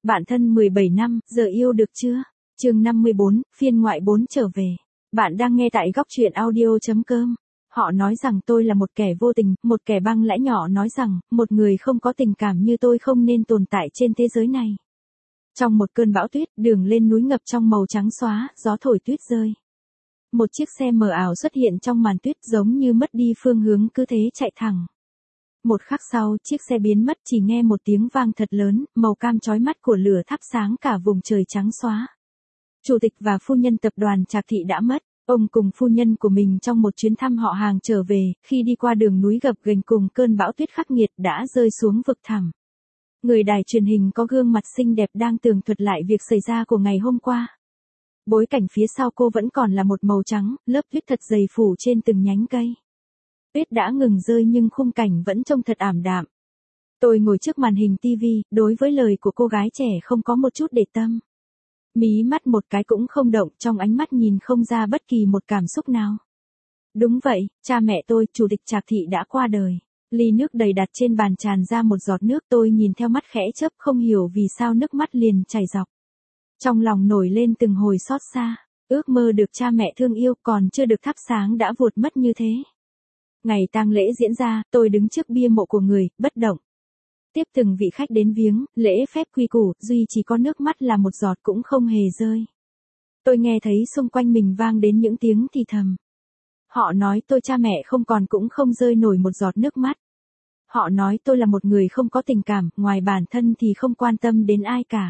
Bạn thân 17 năm, giờ yêu được chưa? Chương 54, phiên ngoại 4 trở về. Bạn đang nghe tại góc truyện audio.com. Họ nói rằng tôi là một kẻ vô tình, một kẻ băng lãnh nhỏ nói rằng, một người không có tình cảm như tôi không nên tồn tại trên thế giới này. Trong một cơn bão tuyết, đường lên núi ngập trong màu trắng xóa, gió thổi tuyết rơi. Một chiếc xe mờ ảo xuất hiện trong màn tuyết giống như mất đi phương hướng cứ thế chạy thẳng. Một khắc sau, chiếc xe biến mất chỉ nghe một tiếng vang thật lớn, màu cam chói mắt của lửa thắp sáng cả vùng trời trắng xóa. Chủ tịch và phu nhân tập đoàn Trạc Thị đã mất. Ông cùng phu nhân của mình trong một chuyến thăm họ hàng trở về, khi đi qua đường núi gập ghềnh cùng cơn bão tuyết khắc nghiệt đã rơi xuống vực thẳm. Người đài truyền hình có gương mặt xinh đẹp đang tường thuật lại việc xảy ra của ngày hôm qua. Bối cảnh phía sau cô vẫn còn là một màu trắng, lớp tuyết thật dày phủ trên từng nhánh cây. Tuyết đã ngừng rơi nhưng khung cảnh vẫn trông thật ảm đạm. Tôi ngồi trước màn hình TV, đối với lời của cô gái trẻ không có một chút để tâm. Mí mắt một cái cũng không động, trong ánh mắt nhìn không ra bất kỳ một cảm xúc nào. Đúng vậy, cha mẹ tôi, Chủ tịch Trạc Thị đã qua đời. Ly nước đầy đặt trên bàn tràn ra một giọt nước, tôi nhìn theo mắt khẽ chớp không hiểu vì sao nước mắt liền chảy dọc. Trong lòng nổi lên từng hồi xót xa, ước mơ được cha mẹ thương yêu còn chưa được thắp sáng đã vụt mất như thế. Ngày tang lễ diễn ra, tôi đứng trước bia mộ của người, bất động. Tiếp từng vị khách đến viếng, lễ phép quy củ, duy chỉ có nước mắt là một giọt cũng không hề rơi. Tôi nghe thấy xung quanh mình vang đến những tiếng thì thầm. Họ nói tôi cha mẹ không còn cũng không rơi nổi một giọt nước mắt. Họ nói tôi là một người không có tình cảm, ngoài bản thân thì không quan tâm đến ai cả.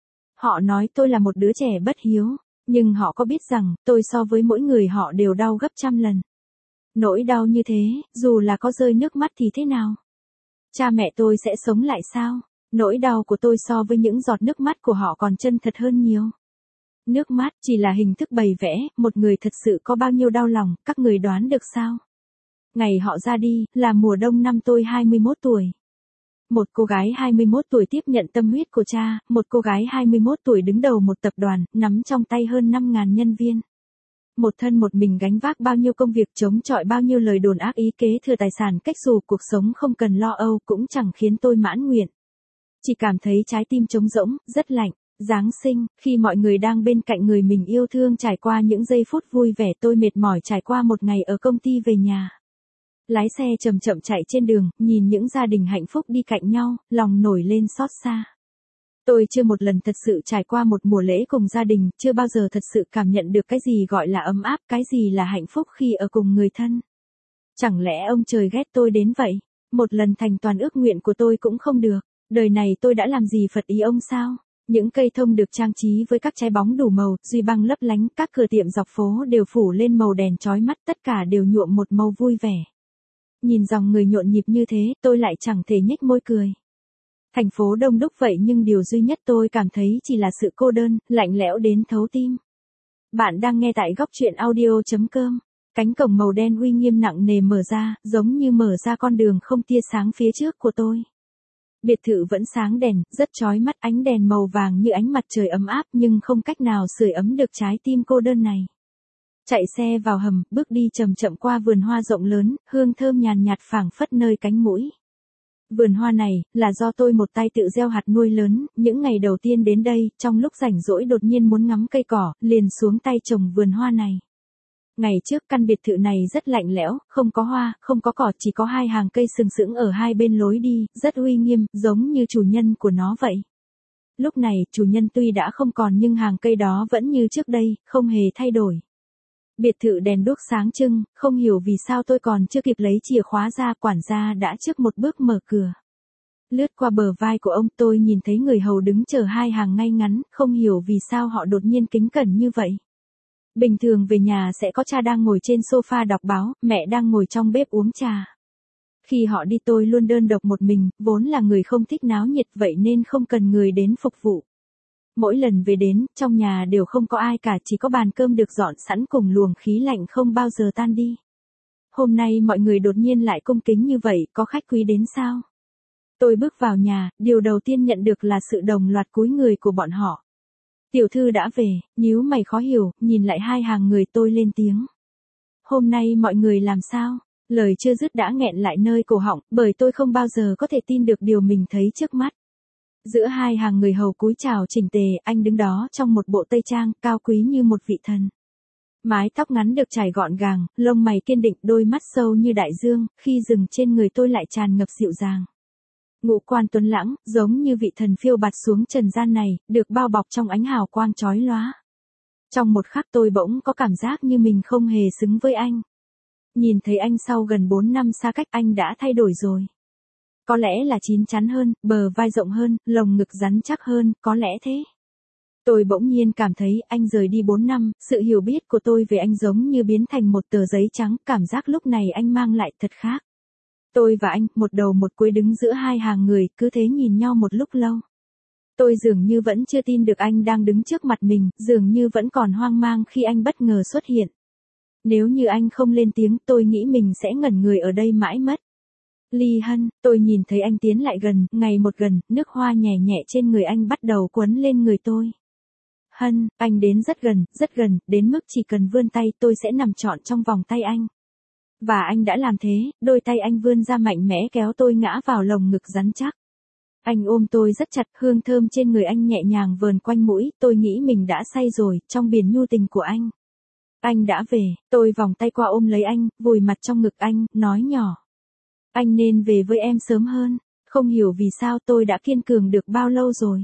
Họ nói tôi là một đứa trẻ bất hiếu, nhưng họ có biết rằng, tôi so với mỗi người họ đều đau gấp trăm lần. Nỗi đau như thế, dù là có rơi nước mắt thì thế nào? Cha mẹ tôi sẽ sống lại sao? Nỗi đau của tôi so với những giọt nước mắt của họ còn chân thật hơn nhiều. Nước mắt chỉ là hình thức bày vẽ, một người thật sự có bao nhiêu đau lòng, các người đoán được sao? Ngày họ ra đi, là mùa đông năm tôi 21 tuổi. Một cô gái 21 tuổi tiếp nhận tâm huyết của cha, một cô gái 21 tuổi đứng đầu một tập đoàn, nắm trong tay hơn 5.000 nhân viên. Một thân một mình gánh vác bao nhiêu công việc, chống chọi bao nhiêu lời đồn ác ý kế thừa tài sản, cách dù cuộc sống không cần lo âu cũng chẳng khiến tôi mãn nguyện. Chỉ cảm thấy trái tim trống rỗng, rất lạnh. Giáng sinh, khi mọi người đang bên cạnh người mình yêu thương trải qua những giây phút vui vẻ, tôi mệt mỏi trải qua một ngày ở công ty về nhà. Lái xe chậm chậm chạy trên đường, nhìn những gia đình hạnh phúc đi cạnh nhau, lòng nổi lên xót xa. Tôi chưa một lần thật sự trải qua một mùa lễ cùng gia đình, chưa bao giờ thật sự cảm nhận được cái gì gọi là ấm áp, cái gì là hạnh phúc khi ở cùng người thân. Chẳng lẽ ông trời ghét tôi đến vậy? Một lần thành toàn ước nguyện của tôi cũng không được. Đời này tôi đã làm gì phật ý ông sao? Những cây thông được trang trí với các trái bóng đủ màu, duy băng lấp lánh, các cửa tiệm dọc phố đều phủ lên màu đèn chói mắt, tất cả đều nhuộm một màu vui vẻ. Nhìn dòng người nhộn nhịp như thế, tôi lại chẳng thể nhếch môi cười. Thành phố đông đúc vậy nhưng điều duy nhất tôi cảm thấy chỉ là sự cô đơn, lạnh lẽo đến thấu tim. Bạn đang nghe tại góc truyện audio.com. Cánh cổng màu đen uy nghiêm nặng nề mở ra, giống như mở ra con đường không tia sáng phía trước của tôi. Biệt thự vẫn sáng đèn, rất chói mắt, ánh đèn màu vàng như ánh mặt trời ấm áp nhưng không cách nào sưởi ấm được trái tim cô đơn này. Chạy xe vào hầm, bước đi chậm chậm qua vườn hoa rộng lớn, hương thơm nhàn nhạt phảng phất nơi cánh mũi. Vườn hoa này, là do tôi một tay tự gieo hạt nuôi lớn, những ngày đầu tiên đến đây, trong lúc rảnh rỗi đột nhiên muốn ngắm cây cỏ, liền xuống tay trồng vườn hoa này. Ngày trước căn biệt thự này rất lạnh lẽo, không có hoa, không có cỏ, chỉ có hai hàng cây sừng sững ở hai bên lối đi, rất uy nghiêm, giống như chủ nhân của nó vậy. Lúc này, chủ nhân tuy đã không còn nhưng hàng cây đó vẫn như trước đây, không hề thay đổi. Biệt thự đèn đuốc sáng trưng, không hiểu vì sao tôi còn chưa kịp lấy chìa khóa ra, quản gia đã trước một bước mở cửa. Lướt qua bờ vai của ông, tôi nhìn thấy người hầu đứng chờ hai hàng ngay ngắn, không hiểu vì sao họ đột nhiên kính cẩn như vậy. Bình thường về nhà sẽ có cha đang ngồi trên sofa đọc báo, mẹ đang ngồi trong bếp uống trà. Khi họ đi tôi luôn đơn độc một mình, vốn là người không thích náo nhiệt vậy nên không cần người đến phục vụ. Mỗi lần về đến, trong nhà đều không có ai cả, chỉ có bàn cơm được dọn sẵn cùng luồng khí lạnh không bao giờ tan đi. Hôm nay mọi người đột nhiên lại cung kính như vậy, có khách quý đến sao? Tôi bước vào nhà, điều đầu tiên nhận được là sự đồng loạt cúi người của bọn họ. Tiểu thư đã về, nhíu mày khó hiểu, nhìn lại hai hàng người tôi lên tiếng. Hôm nay mọi người làm sao? Lời chưa dứt đã nghẹn lại nơi cổ họng, bởi tôi không bao giờ có thể tin được điều mình thấy trước mắt. Giữa hai hàng người hầu cúi chào chỉnh tề, anh đứng đó trong một bộ tây trang, cao quý như một vị thần. Mái tóc ngắn được chải gọn gàng, lông mày kiên định, đôi mắt sâu như đại dương, khi dừng trên người tôi lại tràn ngập dịu dàng. Ngũ quan tuấn lãng, giống như vị thần phiêu bạt xuống trần gian này, được bao bọc trong ánh hào quang chói lóa. Trong một khắc tôi bỗng có cảm giác như mình không hề xứng với anh. Nhìn thấy anh sau gần 4 năm xa cách, anh đã thay đổi rồi. Có lẽ là chín chắn hơn, bờ vai rộng hơn, lồng ngực rắn chắc hơn, có lẽ thế. Tôi bỗng nhiên cảm thấy anh rời đi 4 năm, sự hiểu biết của tôi về anh giống như biến thành một tờ giấy trắng, cảm giác lúc này anh mang lại thật khác. Tôi và anh, một đầu một cuối đứng giữa hai hàng người, cứ thế nhìn nhau một lúc lâu. Tôi dường như vẫn chưa tin được anh đang đứng trước mặt mình, dường như vẫn còn hoang mang khi anh bất ngờ xuất hiện. Nếu như anh không lên tiếng, tôi nghĩ mình sẽ ngẩn người ở đây mãi mất. Ly Hân, tôi nhìn thấy anh tiến lại gần, ngày một gần, nước hoa nhẹ nhẹ trên người anh bắt đầu quấn lên người tôi. Hân, anh đến rất gần, đến mức chỉ cần vươn tay tôi sẽ nằm trọn trong vòng tay anh. Và anh đã làm thế, đôi tay anh vươn ra mạnh mẽ kéo tôi ngã vào lồng ngực rắn chắc. Anh ôm tôi rất chặt, hương thơm trên người anh nhẹ nhàng vờn quanh mũi, tôi nghĩ mình đã say rồi, trong biển nhu tình của anh. Anh đã về, tôi vòng tay qua ôm lấy anh, vùi mặt trong ngực anh, nói nhỏ. Anh nên về với em sớm hơn, không hiểu vì sao tôi đã kiên cường được bao lâu rồi.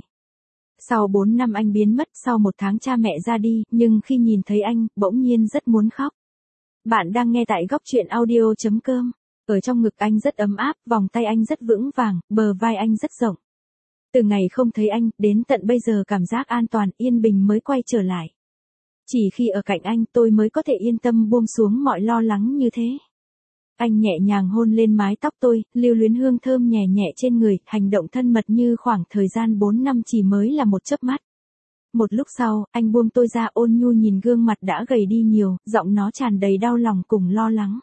Sau 4 năm anh biến mất, sau 1 tháng cha mẹ ra đi, nhưng khi nhìn thấy anh, bỗng nhiên rất muốn khóc. Bạn đang nghe tại góc truyện audio.com. Ở trong ngực anh rất ấm áp, vòng tay anh rất vững vàng, bờ vai anh rất rộng. Từ ngày không thấy anh, đến tận bây giờ cảm giác an toàn, yên bình mới quay trở lại. Chỉ khi ở cạnh anh tôi mới có thể yên tâm buông xuống mọi lo lắng như thế. Anh nhẹ nhàng hôn lên mái tóc tôi, lưu luyến hương thơm nhẹ nhẹ trên người, hành động thân mật như khoảng thời gian 4 năm chỉ mới là một chớp mắt. Một lúc sau, anh buông tôi ra, ôn nhu nhìn gương mặt đã gầy đi nhiều, giọng nó tràn đầy đau lòng cùng lo lắng.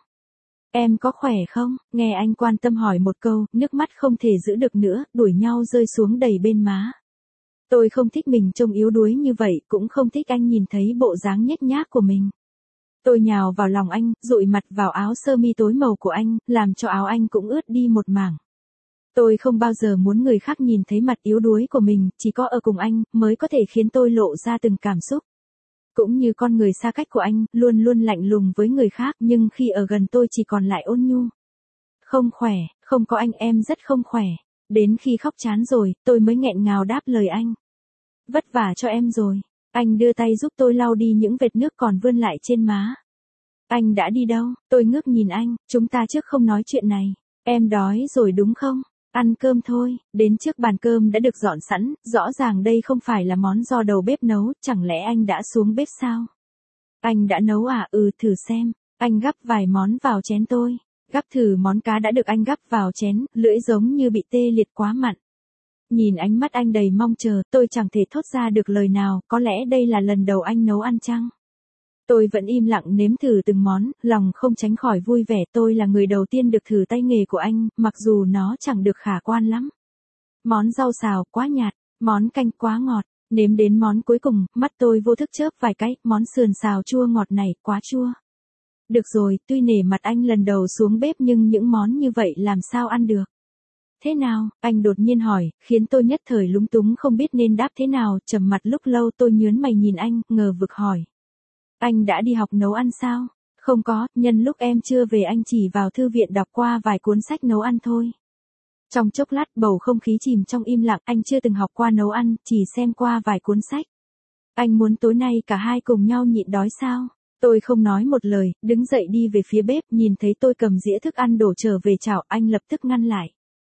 Em có khỏe không? Nghe anh quan tâm hỏi một câu, nước mắt không thể giữ được nữa, đuổi nhau rơi xuống đầy bên má. Tôi không thích mình trông yếu đuối như vậy, cũng không thích anh nhìn thấy bộ dáng nhếch nhác của mình. Tôi nhào vào lòng anh, dụi mặt vào áo sơ mi tối màu của anh, làm cho áo anh cũng ướt đi một mảng. Tôi không bao giờ muốn người khác nhìn thấy mặt yếu đuối của mình, chỉ có ở cùng anh, mới có thể khiến tôi lộ ra từng cảm xúc. Cũng như con người xa cách của anh, luôn luôn lạnh lùng với người khác, nhưng khi ở gần tôi chỉ còn lại ôn nhu. Không khỏe, không có anh em rất không khỏe. Đến khi khóc chán rồi, tôi mới nghẹn ngào đáp lời anh. Vất vả cho em rồi. Anh đưa tay giúp tôi lau đi những vệt nước còn vươn lại trên má. Anh đã đi đâu? Tôi ngước nhìn anh, chúng ta trước không nói chuyện này. Em đói rồi đúng không? Ăn cơm thôi, đến trước bàn cơm đã được dọn sẵn, rõ ràng đây không phải là món do đầu bếp nấu, chẳng lẽ anh đã xuống bếp sao? Anh đã nấu à? Thử xem. Anh gắp vài món vào chén tôi. Gắp thử món cá đã được anh gắp vào chén, lưỡi giống như bị tê liệt quá mặn. Nhìn ánh mắt anh đầy mong chờ, tôi chẳng thể thốt ra được lời nào, có lẽ đây là lần đầu anh nấu ăn chăng? Tôi vẫn im lặng nếm thử từng món, lòng không tránh khỏi vui vẻ, tôi là người đầu tiên được thử tay nghề của anh, mặc dù nó chẳng được khả quan lắm. Món rau xào quá nhạt, món canh quá ngọt, nếm đến món cuối cùng, mắt tôi vô thức chớp vài cái, món sườn xào chua ngọt này quá chua. Được rồi, tuy nể mặt anh lần đầu xuống bếp nhưng những món như vậy làm sao ăn được? Thế nào? Anh đột nhiên hỏi, khiến tôi nhất thời lúng túng không biết nên đáp thế nào, trầm mặt lúc lâu tôi nhớn mày nhìn anh, ngờ vực hỏi. Anh đã đi học nấu ăn sao? Không có, nhân lúc em chưa về anh chỉ vào thư viện đọc qua vài cuốn sách nấu ăn thôi. Trong chốc lát bầu không khí chìm trong im lặng, anh chưa từng học qua nấu ăn, chỉ xem qua vài cuốn sách. Anh muốn tối nay cả hai cùng nhau nhịn đói sao? Tôi không nói một lời, đứng dậy đi về phía bếp, nhìn thấy tôi cầm dĩa thức ăn đổ trở về chảo, anh lập tức ngăn lại.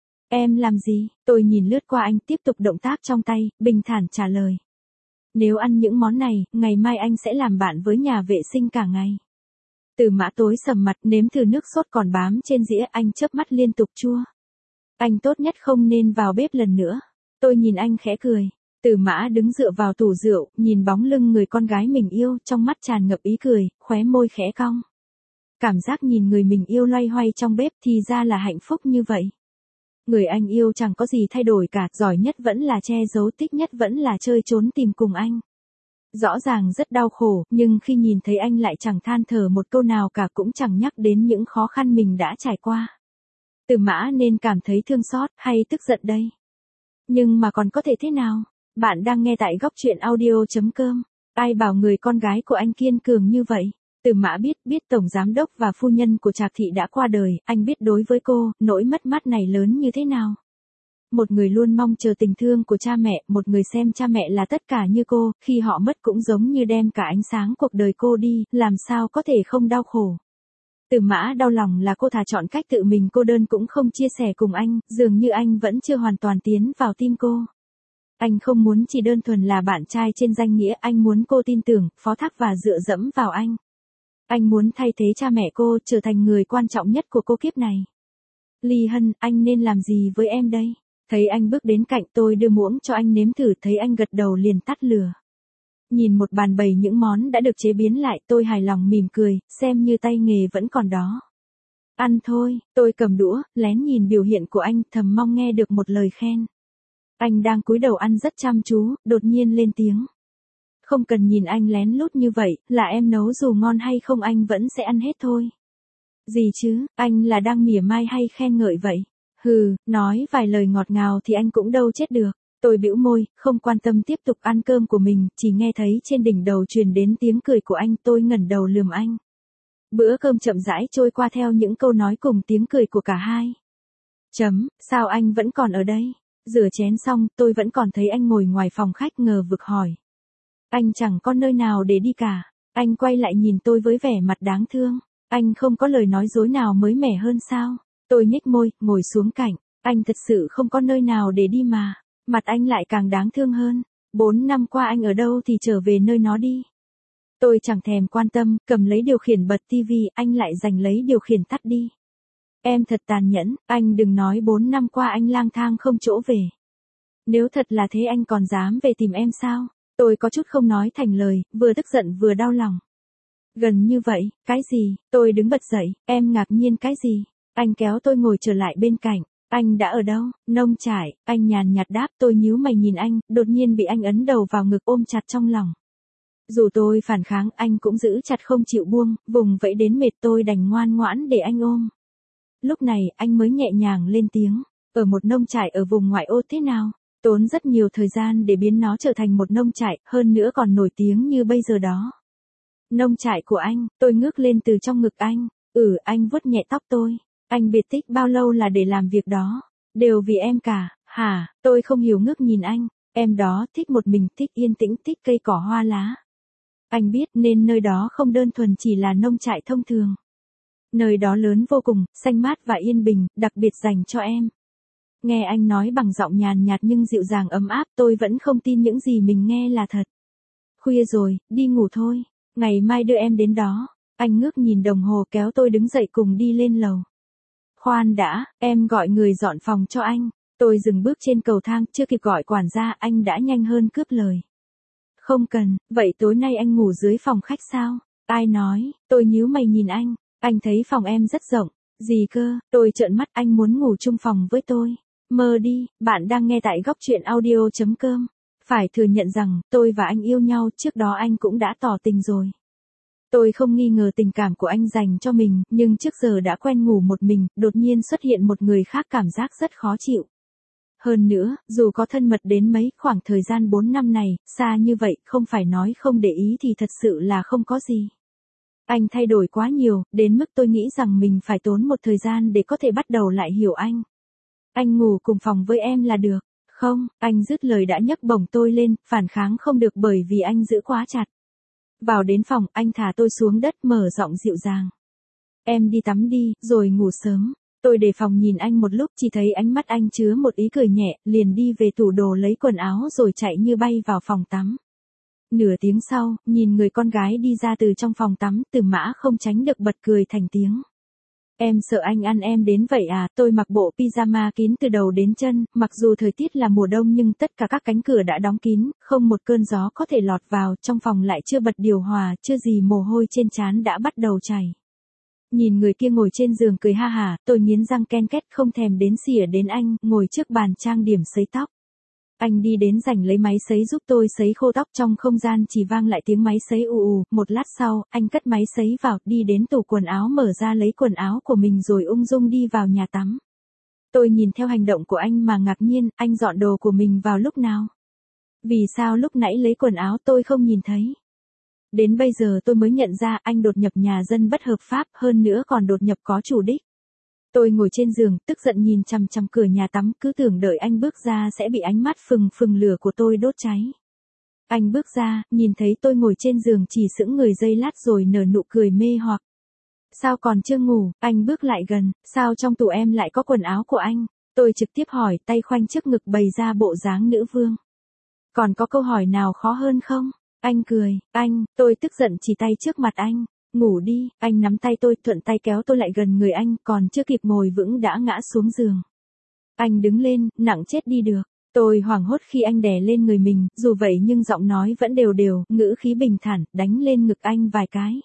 Em làm gì? Tôi nhìn lướt qua anh, tiếp tục động tác trong tay, bình thản trả lời. Nếu ăn những món này, ngày mai anh sẽ làm bạn với nhà vệ sinh cả ngày. Từ Mã tối sầm mặt, nếm thử nước sốt còn bám trên dĩa, anh chớp mắt liên tục chua. Anh tốt nhất không nên vào bếp lần nữa. Tôi nhìn anh khẽ cười. Từ Mã đứng dựa vào tủ rượu, nhìn bóng lưng người con gái mình yêu, trong mắt tràn ngập ý cười, khóe môi khẽ cong. Cảm giác nhìn người mình yêu loay hoay trong bếp thì ra là hạnh phúc như vậy. Người anh yêu chẳng có gì thay đổi cả, giỏi nhất vẫn là che giấu, thích nhất vẫn là chơi trốn tìm cùng anh. Rõ ràng rất đau khổ, nhưng khi nhìn thấy anh lại chẳng than thở một câu nào cả, cũng chẳng nhắc đến những khó khăn mình đã trải qua. Từ Mã nên cảm thấy thương xót, hay tức giận đây? Nhưng mà còn có thể thế nào? Bạn đang nghe tại góc truyện audio.com. Ai bảo người con gái của anh kiên cường như vậy? Từ Mã biết tổng giám đốc và phu nhân của Trạc Thị đã qua đời, anh biết đối với cô, nỗi mất mát này lớn như thế nào. Một người luôn mong chờ tình thương của cha mẹ, một người xem cha mẹ là tất cả như cô, khi họ mất cũng giống như đem cả ánh sáng cuộc đời cô đi, làm sao có thể không đau khổ. Từ Mã đau lòng là cô thà chọn cách tự mình cô đơn cũng không chia sẻ cùng anh, dường như anh vẫn chưa hoàn toàn tiến vào tim cô. Anh không muốn chỉ đơn thuần là bạn trai trên danh nghĩa, anh muốn cô tin tưởng, phó thác và dựa dẫm vào anh. Anh muốn thay thế cha mẹ cô, trở thành người quan trọng nhất của cô kiếp này. Ly Hân, anh nên làm gì với em đây? Thấy anh bước đến cạnh tôi đưa muỗng cho anh nếm thử, thấy anh gật đầu liền tắt lửa. Nhìn một bàn bày những món đã được chế biến lại, tôi hài lòng mỉm cười, xem như tay nghề vẫn còn đó. Ăn thôi, tôi cầm đũa, lén nhìn biểu hiện của anh, thầm mong nghe được một lời khen. Anh đang cúi đầu ăn rất chăm chú, đột nhiên lên tiếng. Không cần nhìn anh lén lút như vậy, là em nấu dù ngon hay không anh vẫn sẽ ăn hết thôi. Gì chứ, anh là đang mỉa mai hay khen ngợi vậy? Hừ, nói vài lời ngọt ngào thì anh cũng đâu chết được. Tôi bĩu môi, không quan tâm tiếp tục ăn cơm của mình, chỉ nghe thấy trên đỉnh đầu truyền đến tiếng cười của anh, tôi ngẩng đầu lườm anh. Bữa cơm chậm rãi trôi qua theo những câu nói cùng tiếng cười của cả hai. Sao anh vẫn còn ở đây? Rửa chén xong, tôi vẫn còn thấy anh ngồi ngoài phòng khách ngờ vực hỏi. Anh chẳng có nơi nào để đi cả. Anh quay lại nhìn tôi với vẻ mặt đáng thương. Anh không có lời nói dối nào mới mẻ hơn sao? Tôi nhếch môi, ngồi xuống cạnh. Anh thật sự không có nơi nào để đi mà. Mặt anh lại càng đáng thương hơn. 4 năm qua anh ở đâu thì trở về nơi nó đi. Tôi chẳng thèm quan tâm, cầm lấy điều khiển bật tivi, anh lại giành lấy điều khiển tắt đi. Em thật tàn nhẫn, anh đừng nói 4 năm qua anh lang thang không chỗ về. Nếu thật là thế anh còn dám về tìm em sao? Tôi có chút không nói thành lời, vừa tức giận vừa đau lòng. Gần như vậy, cái gì? Tôi đứng bật dậy, em ngạc nhiên cái gì? Anh kéo tôi ngồi trở lại bên cạnh. Anh đã ở đâu? Nông trại, anh nhàn nhạt đáp. Tôi nhíu mày nhìn anh, đột nhiên bị anh ấn đầu vào ngực ôm chặt trong lòng. Dù tôi phản kháng anh cũng giữ chặt không chịu buông, vùng vẫy đến mệt tôi đành ngoan ngoãn để anh ôm. Lúc này anh mới nhẹ nhàng lên tiếng. Ở một nông trại ở vùng ngoại ô thế nào? Tốn rất nhiều thời gian để biến nó trở thành một nông trại, hơn nữa còn nổi tiếng như bây giờ đó. Nông trại của anh, tôi ngước lên từ trong ngực anh. Anh vuốt nhẹ tóc tôi. Anh biệt tích bao lâu là để làm việc đó? Đều vì em cả, hả? Tôi không hiểu ngước nhìn anh. Em đó thích một mình, thích yên tĩnh, thích cây cỏ hoa lá. Anh biết nên nơi đó không đơn thuần chỉ là nông trại thông thường. Nơi đó lớn vô cùng, xanh mát và yên bình, đặc biệt dành cho em. Nghe anh nói bằng giọng nhàn nhạt nhưng dịu dàng ấm áp, tôi vẫn không tin những gì mình nghe là thật. Khuya rồi, đi ngủ thôi. Ngày mai đưa em đến đó. Anh ngước nhìn đồng hồ kéo tôi đứng dậy cùng đi lên lầu. Khoan đã, em gọi người dọn phòng cho anh. Tôi dừng bước trên cầu thang, chưa kịp gọi quản gia, anh đã nhanh hơn cướp lời. Không cần, vậy tối nay anh ngủ dưới phòng khách sao? Ai nói? Tôi nhíu mày nhìn anh thấy phòng em rất rộng. Gì cơ? Tôi trợn mắt, anh muốn ngủ chung phòng với tôi. Mơ đi, bạn đang nghe tại góc truyện audio.com. Phải thừa nhận rằng, tôi và anh yêu nhau, trước đó anh cũng đã tỏ tình rồi. Tôi không nghi ngờ tình cảm của anh dành cho mình, nhưng trước giờ đã quen ngủ một mình, đột nhiên xuất hiện một người khác cảm giác rất khó chịu. Hơn nữa, dù có thân mật đến mấy, khoảng thời gian 4 năm này, xa như vậy, không phải nói không để ý thì thật sự là không có gì. Anh thay đổi quá nhiều, đến mức tôi nghĩ rằng mình phải tốn một thời gian để có thể bắt đầu lại hiểu anh. Anh ngủ cùng phòng với em là được. Không, anh dứt lời đã nhấc bổng tôi lên, phản kháng không được bởi vì anh giữ quá chặt. Vào đến phòng, anh thả tôi xuống đất mở giọng dịu dàng. Em đi tắm đi, rồi ngủ sớm. Tôi đề phòng nhìn anh một lúc, chỉ thấy ánh mắt anh chứa một ý cười nhẹ, liền đi về tủ đồ lấy quần áo rồi chạy như bay vào phòng tắm. Nửa tiếng sau, nhìn người con gái đi ra từ trong phòng tắm, Từ Mã không tránh được bật cười thành tiếng. Em sợ anh ăn em đến vậy à? Tôi mặc bộ pyjama kín từ đầu đến chân, mặc dù thời tiết là mùa đông nhưng tất cả các cánh cửa đã đóng kín, không một cơn gió có thể lọt vào, trong phòng lại chưa bật điều hòa, chưa gì mồ hôi trên trán đã bắt đầu chảy. Nhìn người kia ngồi trên giường cười ha hả, tôi nghiến răng ken két không thèm đến xỉa đến anh, ngồi trước bàn trang điểm sấy tóc. Anh đi đến giành lấy máy sấy giúp tôi sấy khô tóc, trong không gian chỉ vang lại tiếng máy sấy ù ù, một lát sau, anh cất máy sấy vào, đi đến tủ quần áo mở ra lấy quần áo của mình rồi ung dung đi vào nhà tắm. Tôi nhìn theo hành động của anh mà ngạc nhiên, anh dọn đồ của mình vào lúc nào? Vì sao lúc nãy lấy quần áo tôi không nhìn thấy? Đến bây giờ tôi mới nhận ra anh đột nhập nhà dân bất hợp pháp, hơn nữa còn đột nhập có chủ đích. Tôi ngồi trên giường, tức giận nhìn chằm chằm cửa nhà tắm, cứ tưởng đợi anh bước ra sẽ bị ánh mắt phừng phừng lửa của tôi đốt cháy. Anh bước ra, nhìn thấy tôi ngồi trên giường chỉ sững người giây lát rồi nở nụ cười mê hoặc. Sao còn chưa ngủ? Anh bước lại gần, sao trong tủ em lại có quần áo của anh? Tôi trực tiếp hỏi, tay khoanh trước ngực bày ra bộ dáng nữ vương. Còn có câu hỏi nào khó hơn không? Anh cười, tôi tức giận chỉ tay trước mặt anh. Ngủ đi, anh nắm tay tôi, thuận tay kéo tôi lại gần người anh, còn chưa kịp ngồi vững đã ngã xuống giường. Anh đứng lên, nặng chết đi được. Tôi hoảng hốt khi anh đè lên người mình, dù vậy nhưng giọng nói vẫn đều đều, ngữ khí bình thản, đánh lên ngực anh vài cái.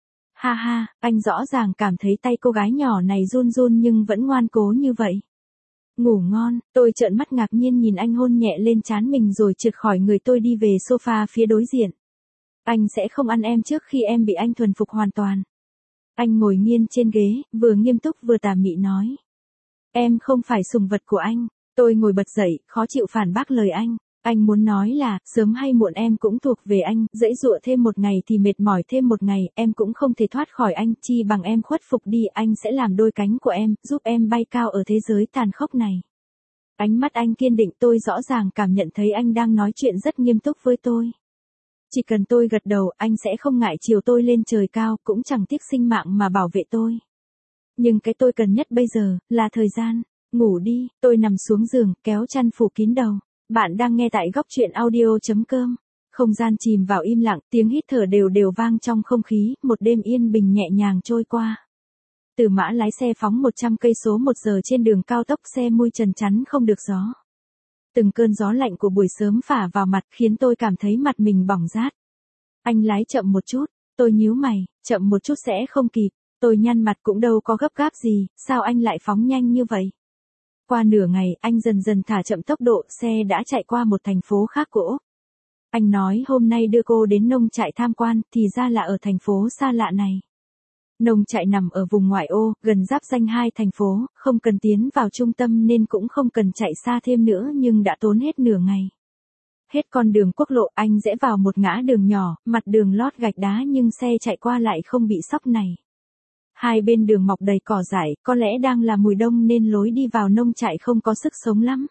Ha ha, anh rõ ràng cảm thấy tay cô gái nhỏ này run run nhưng vẫn ngoan cố như vậy. Ngủ ngon, tôi trợn mắt ngạc nhiên nhìn anh hôn nhẹ lên trán mình rồi trượt khỏi người tôi đi về sofa phía đối diện. Anh sẽ không ăn em trước khi em bị anh thuần phục hoàn toàn. Anh ngồi nghiêng trên ghế, vừa nghiêm túc vừa tà mị nói. Em không phải sùng vật của anh. Tôi ngồi bật dậy, khó chịu phản bác lời anh. Anh muốn nói là, sớm hay muộn em cũng thuộc về anh, dãy dụa thêm một ngày thì mệt mỏi thêm một ngày, em cũng không thể thoát khỏi anh, chi bằng em khuất phục đi, anh sẽ làm đôi cánh của em, giúp em bay cao ở thế giới tàn khốc này. Ánh mắt anh kiên định, tôi rõ ràng cảm nhận thấy anh đang nói chuyện rất nghiêm túc với tôi. Chỉ cần tôi gật đầu, anh sẽ không ngại chiều tôi lên trời cao, cũng chẳng tiếc sinh mạng mà bảo vệ tôi. Nhưng cái tôi cần nhất bây giờ, là thời gian. Ngủ đi, tôi nằm xuống giường, kéo chăn phủ kín đầu. Bạn đang nghe tại góc truyện audio.com. Không gian chìm vào im lặng, tiếng hít thở đều đều vang trong không khí, một đêm yên bình nhẹ nhàng trôi qua. Từ Mã lái xe phóng 100 cây số một giờ trên đường cao tốc, xe mui trần chắn không được gió. Từng cơn gió lạnh của buổi sớm phả vào mặt khiến tôi cảm thấy mặt mình bỏng rát. Anh lái chậm một chút, tôi nhíu mày, chậm một chút sẽ không kịp. Tôi nhăn mặt cũng đâu có gấp gáp gì, sao anh lại phóng nhanh như vậy? Qua nửa ngày, anh dần dần thả chậm tốc độ, xe đã chạy qua một thành phố khác của Úc. Anh nói hôm nay đưa cô đến nông trại tham quan, thì ra là ở thành phố xa lạ này. Nông trại nằm ở vùng ngoại ô, gần giáp ranh hai thành phố, không cần tiến vào trung tâm nên cũng không cần chạy xa thêm nữa nhưng đã tốn hết nửa ngày. Hết con đường quốc lộ, anh rẽ vào một ngã đường nhỏ, mặt đường lót gạch đá nhưng xe chạy qua lại không bị sóc này. Hai bên đường mọc đầy cỏ dại, có lẽ đang là mùa đông nên lối đi vào nông trại không có sức sống lắm.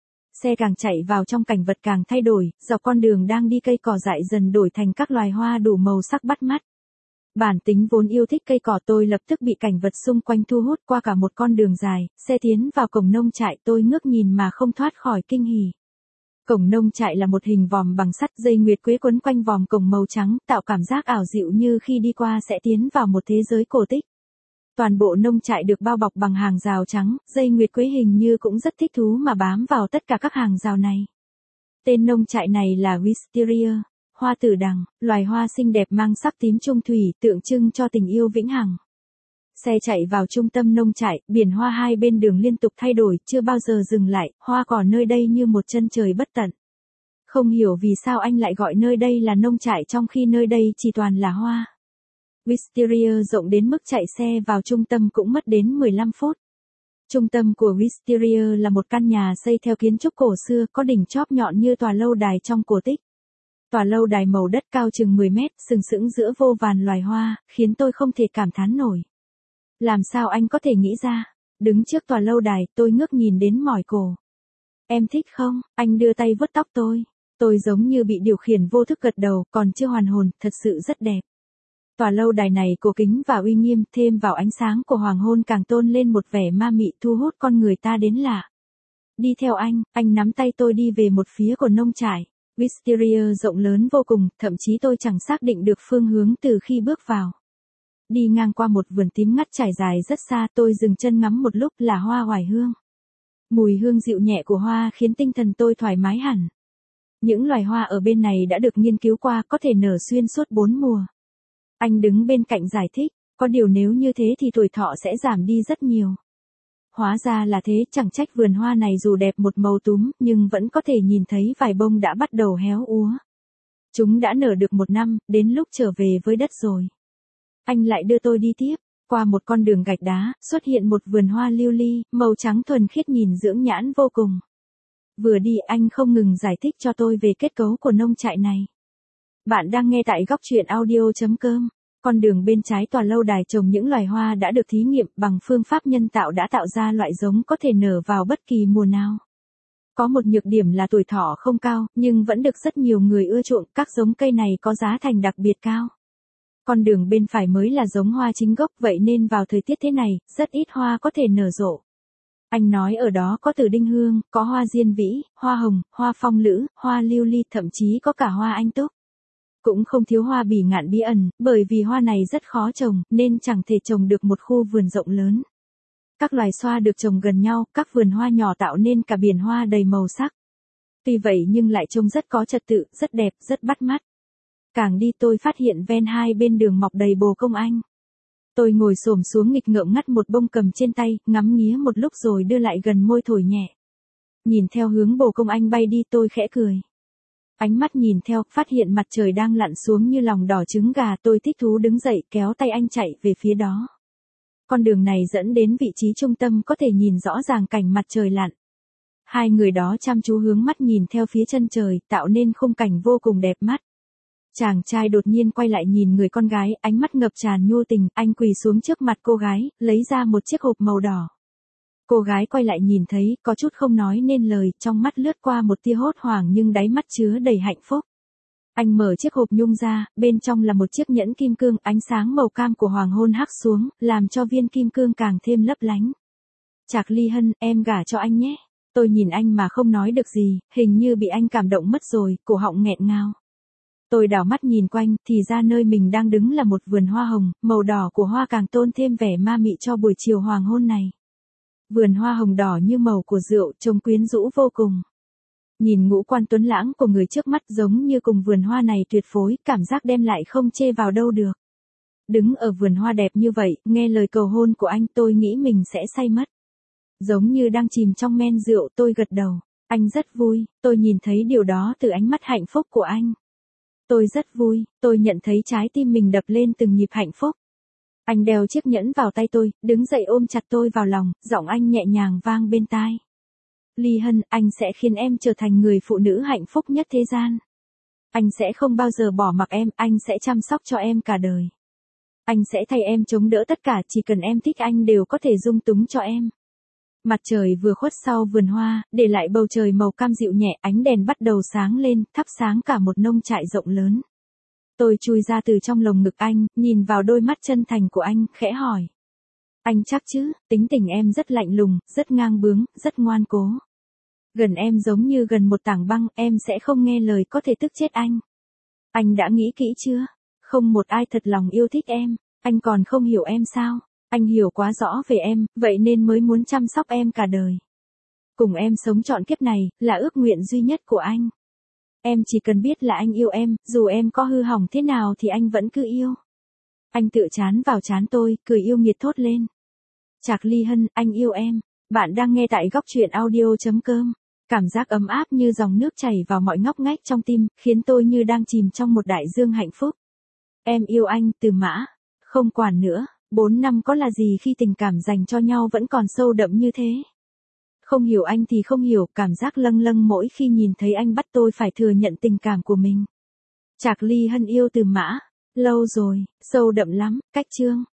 Xe càng chạy vào trong cảnh vật càng thay đổi, dọc con đường đang đi cây cỏ dại dần đổi thành các loài hoa đủ màu sắc bắt mắt. Bản tính vốn yêu thích cây cỏ, tôi lập tức bị cảnh vật xung quanh thu hút. Qua cả một con đường dài, xe tiến vào cổng nông trại, tôi ngước nhìn mà không thoát khỏi kinh hỉ. Cổng nông trại là một hình vòm bằng sắt, dây nguyệt quế quấn quanh vòm cổng màu trắng, tạo cảm giác ảo diệu như khi đi qua sẽ tiến vào một thế giới cổ tích. Toàn bộ nông trại được bao bọc bằng hàng rào trắng, dây nguyệt quế hình như cũng rất thích thú mà bám vào tất cả các hàng rào này. Tên nông trại này là Wisteria, hoa tử đằng, loài hoa xinh đẹp mang sắc tím trung thủy, tượng trưng cho tình yêu vĩnh hằng. Xe chạy vào trung tâm nông trại, biển hoa hai bên đường liên tục thay đổi, chưa bao giờ dừng lại, hoa cỏ nơi đây như một chân trời bất tận. Không hiểu vì sao anh lại gọi nơi đây là nông trại trong khi nơi đây chỉ toàn là hoa. Wisteria rộng đến mức chạy xe vào trung tâm cũng mất đến 15 phút. Trung tâm của Wisteria là một căn nhà xây theo kiến trúc cổ xưa, có đỉnh chóp nhọn như tòa lâu đài trong cổ tích. Tòa lâu đài màu đất cao chừng 10 mét, sừng sững giữa vô vàn loài hoa, khiến tôi không thể cảm thán nổi. Làm sao anh có thể nghĩ ra? Đứng trước tòa lâu đài, tôi ngước nhìn đến mỏi cổ. Em thích không? Anh đưa tay vuốt tóc tôi. Tôi giống như bị điều khiển vô thức gật đầu, còn chưa hoàn hồn, thật sự rất đẹp. Tòa lâu đài này cổ kính và uy nghiêm, thêm vào ánh sáng của hoàng hôn càng tôn lên một vẻ ma mị thu hút con người ta đến lạ. Đi theo anh nắm tay tôi đi về một phía của nông trại. Wisteria rộng lớn vô cùng, thậm chí tôi chẳng xác định được phương hướng từ khi bước vào. Đi ngang qua một vườn tím ngắt trải dài rất xa, tôi dừng chân ngắm một lúc là hoa oải hương. Mùi hương dịu nhẹ của hoa khiến tinh thần tôi thoải mái hẳn. Những loài hoa ở bên này đã được nghiên cứu qua, có thể nở xuyên suốt 4 mùa. Anh đứng bên cạnh giải thích, có điều nếu như thế thì tuổi thọ sẽ giảm đi rất nhiều. Hóa ra là thế, chẳng trách vườn hoa này dù đẹp một màu túm, nhưng vẫn có thể nhìn thấy vài bông đã bắt đầu héo úa. Chúng đã nở được 1 năm, đến lúc trở về với đất rồi. Anh lại đưa tôi đi tiếp, Qua một con đường gạch đá, xuất hiện một vườn hoa lưu ly, màu trắng thuần khiết nhìn dưỡng nhãn vô cùng. Vừa đi anh không ngừng giải thích cho tôi về kết cấu của nông trại này. Bạn đang nghe tại góc truyện audio.com. Con đường bên trái tòa lâu đài trồng những loài hoa đã được thí nghiệm bằng phương pháp nhân tạo đã tạo ra loại giống có thể nở vào bất kỳ mùa nào. Có một nhược điểm là tuổi thọ không cao, nhưng vẫn được rất nhiều người ưa chuộng, các giống cây này có giá thành đặc biệt cao. Con đường bên phải mới là giống hoa chính gốc, vậy nên vào thời tiết thế này, rất ít hoa có thể nở rộ. Anh nói ở đó có tử đinh hương, có hoa diên vĩ, hoa hồng, hoa phong lữ, hoa lưu ly, thậm chí có cả hoa anh túc. Cũng không thiếu hoa bỉ ngạn bí ẩn, bởi vì hoa này rất khó trồng, nên chẳng thể trồng được một khu vườn rộng lớn. Các loài xoa được trồng gần nhau, các vườn hoa nhỏ tạo nên cả biển hoa đầy màu sắc. Tuy vậy nhưng lại trông rất có trật tự, rất đẹp, rất bắt mắt. Càng đi tôi phát hiện ven hai bên đường mọc đầy bồ công anh. Tôi ngồi xổm xuống nghịch ngợm ngắt một bông cầm trên tay, ngắm nghía một lúc rồi đưa lại gần môi thổi nhẹ. Nhìn theo hướng bồ công anh bay đi tôi khẽ cười. Ánh mắt nhìn theo, phát hiện mặt trời đang lặn xuống như lòng đỏ trứng gà, tôi thích thú đứng dậy kéo tay anh chạy về phía đó. Con đường này dẫn đến vị trí trung tâm có thể nhìn rõ ràng cảnh mặt trời lặn. Hai người đó chăm chú hướng mắt nhìn theo phía chân trời, tạo nên khung cảnh vô cùng đẹp mắt. Chàng trai đột nhiên quay lại nhìn người con gái, ánh mắt ngập tràn nhu tình, anh quỳ xuống trước mặt cô gái, lấy ra một chiếc hộp màu đỏ. Cô gái quay lại nhìn thấy, có chút không nói nên lời, trong mắt lướt qua một tia hốt hoảng nhưng đáy mắt chứa đầy hạnh phúc. Anh mở chiếc hộp nhung ra, bên trong là một chiếc nhẫn kim cương, ánh sáng màu cam của hoàng hôn hắt xuống, làm cho viên kim cương càng thêm lấp lánh. Trạc Ly Hân, em gả cho anh nhé. Tôi nhìn anh mà không nói được gì, hình như bị anh cảm động mất rồi, cổ họng nghẹn ngào. Tôi đảo mắt nhìn quanh, thì ra nơi mình đang đứng là một vườn hoa hồng, màu đỏ của hoa càng tôn thêm vẻ ma mị cho buổi chiều hoàng hôn này. Vườn hoa hồng đỏ như màu của rượu, trông quyến rũ vô cùng. Nhìn ngũ quan tuấn lãng của người trước mắt giống như cùng vườn hoa này tuyệt phối, cảm giác đem lại không chê vào đâu được. Đứng ở vườn hoa đẹp như vậy, nghe lời cầu hôn của anh tôi nghĩ mình sẽ say mất. Giống như đang chìm trong men rượu, tôi gật đầu. Anh rất vui, tôi nhìn thấy điều đó từ ánh mắt hạnh phúc của anh. Tôi rất vui, tôi nhận thấy trái tim mình đập lên từng nhịp hạnh phúc. Anh đeo chiếc nhẫn vào tay tôi, đứng dậy ôm chặt tôi vào lòng, giọng anh nhẹ nhàng vang bên tai. Ly Hân, anh sẽ khiến em trở thành người phụ nữ hạnh phúc nhất thế gian. Anh sẽ không bao giờ bỏ mặc em, anh sẽ chăm sóc cho em cả đời. Anh sẽ thay em chống đỡ tất cả, chỉ cần em thích anh đều có thể dung túng cho em. Mặt trời vừa khuất sau vườn hoa, để lại bầu trời màu cam dịu nhẹ, ánh đèn bắt đầu sáng lên, thắp sáng cả một nông trại rộng lớn. Tôi chui ra từ trong lồng ngực anh, nhìn vào đôi mắt chân thành của anh, khẽ hỏi. Anh chắc chứ, tính tình em rất lạnh lùng, rất ngang bướng, rất ngoan cố. Gần em giống như gần một tảng băng, em sẽ không nghe lời có thể tức chết anh. Anh đã nghĩ kỹ chưa? Không một ai thật lòng yêu thích em, anh còn không hiểu em sao? Anh hiểu quá rõ về em, vậy nên mới muốn chăm sóc em cả đời. Cùng em sống trọn kiếp này, là ước nguyện duy nhất của anh. Em chỉ cần biết là anh yêu em, dù em có hư hỏng thế nào thì anh vẫn cứ yêu. Anh tựa trán vào trán tôi, cười yêu nghiệt thốt lên. Trạc Ly Hân, anh yêu em. Bạn đang nghe tại góc truyện audio.com. Cảm giác ấm áp như dòng nước chảy vào mọi ngóc ngách trong tim, khiến tôi như đang chìm trong một đại dương hạnh phúc. Em yêu anh, Từ Mã. Không quản nữa, 4 năm có là gì khi tình cảm dành cho nhau vẫn còn sâu đậm như thế. Không hiểu anh thì không hiểu, cảm giác lâng lâng mỗi khi nhìn thấy anh bắt tôi phải thừa nhận tình cảm của mình. Trạc Ly Hân yêu Từ Mã. Lâu rồi, sâu đậm lắm, cách chương.